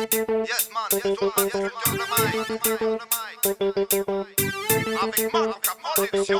Yes man, yes woman, yes culture de mic. Avec Marc Production,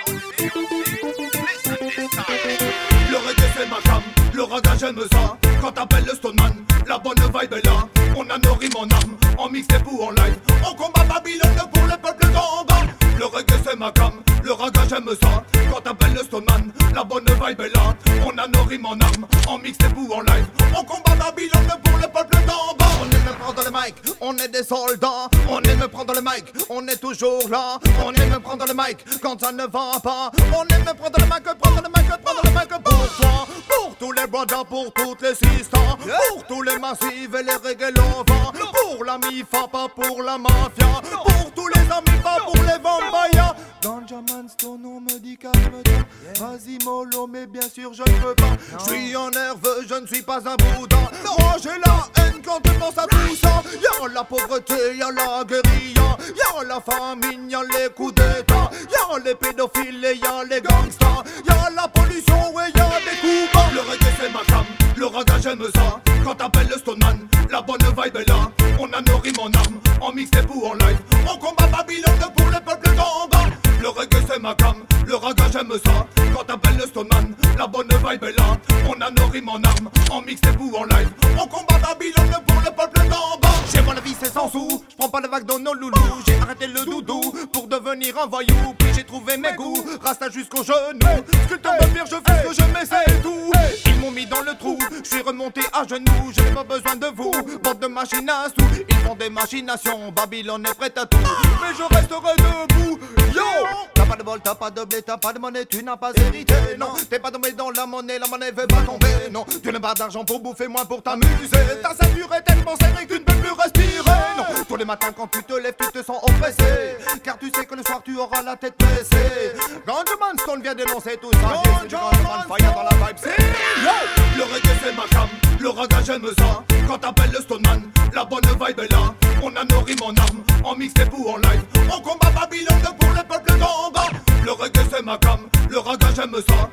listen this time. Le reggae c'est ma cam, le raga j'aime ça. Quand t'appelles le Stoneman, la bonne vibe est là. On a nos rimes en âme, en mixtape ou en live. On combat Babylone pour le peuple d'en bas. Le reggae c'est ma cam, le raga j'aime ça. Quand t'appelles le Stoneman, la bonne vibe est là. On a nos rimes en âme, en mixtape ou en live. On combat Babylone pour le peuple d'en bas. On aime prendre le mic, on est des soldats. On aime prendre le mic, on est toujours là. On aime prendre le mic quand ça ne va pas. On aime prendre le mic, prendre le mic, prendre le mic pour toi. Pour tous les brothers, pour toutes les sisters. Pour tous les massifs et les reggae lovers. Pour la MIFA, pas pour la mafia. Pour tous les amis, pas pour les vampires. Ganja Man Stone, on me dit calme-toi. Vas-y mollo, mais bien sûr je ne peux pas. Je suis en nerveux, je ne suis pas un bouddha. Moi j'ai la haine quand je pense à tout ça. Y'a la pauvreté, y'a la guérilla. Y'a la famine, y'a les coups d'état. Y'a les pédophiles et y'a les gangsters. Y'a la pollution et y'a des coups bas. Le reggae c'est ma cam, le raga j'aime ça. Quand t'appelles le Stoneman, la bonne vibe est là. On a nos rimes en armes, en mixtape ou en live. On combat Babylone pour le peuple d'en bas. Le reggae c'est ma cam, le raga j'aime ça. Quand t'appelles le Stoneman, la bonne vibe est là. On a nos rimes en armes, en mixtape ou en live. On combat Babylone pour le peuple d'en bas. Chez moi la vie c'est sans sous, j'prends pas le McDonald's loulou. J'ai arrêté le doudou pour devenir un voyou. Puis j'ai trouvé mes goûts, rasta jusqu'aux genoux. Sculpteur de pierre, je fais ce que je mets, c'est tout. Ils m'ont mis dans le trou, je suis remonté à genoux. J'ai pas besoin de vous, bande de machines à sous. Ils font des machinations, Babylone est prête à tout. Mais je resterai debout, yo. T'as pas de bol, t'as pas de blé, t'as pas de monnaie, tu n'as pas hérité, non. T'es pas tombé dans la monnaie veut pas tomber, non. Tu n'as pas d'argent pour bouffer, moins pour t'amuser. Ta ceinture est tellement serrée que tu ne peux plus respirer, non. Tous les matins quand tu te lèves, tu te sens oppressé, car tu sais que le soir tu auras la tête baissée. Ganja Man Stone vient dénoncer tout ça. Ganja Man Fire dans la vibe, c'est yo. Le reggae c'est ma cam, le raga j'aime ça. Quand t'appelles le Stoneman, la bonne vibe est là. On a nos rimes en armes, en mixtape ou en live. On combat Babylone pour le peuple d'en bas. Le reggae c'est ma cam, le raga j'aime ça.